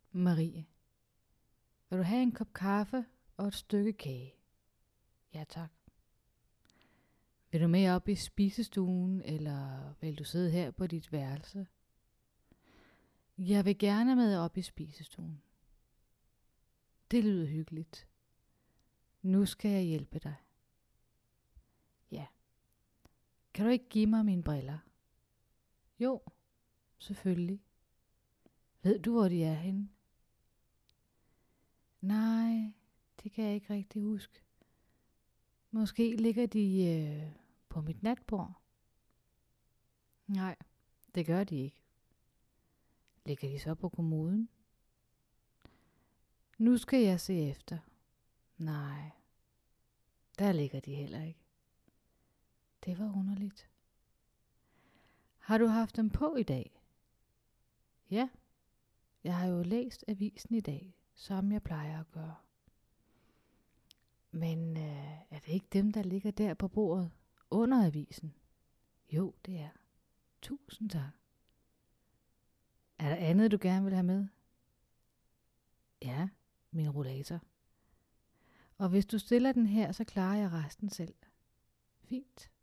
Marie. Vil du have en kop kaffe og et stykke kage? Ja tak. Vil du med op i spisestuen, eller vil du sidde her på dit værelse? Jeg vil gerne med op i spisestuen. Det lyder hyggeligt. Nu skal jeg hjælpe dig. Ja. Kan du ikke give mig mine briller? Jo, selvfølgelig. Ved du, hvor de er henne? Nej, det kan jeg ikke rigtig huske. Måske ligger de på mit natbord. Nej, det gør de ikke. Ligger de så på kommoden? Nu skal jeg se efter. Nej, der ligger de heller ikke. Det var underligt. Har du haft dem på i dag? Ja, jeg har jo læst avisen i dag, som jeg plejer at gøre. Men er det ikke dem, der ligger der på bordet under avisen? Jo, det er. Tusind tak. Er der andet, du gerne vil have med? Ja, min rollator. Og hvis du stiller den her, så klarer jeg resten selv. Fint.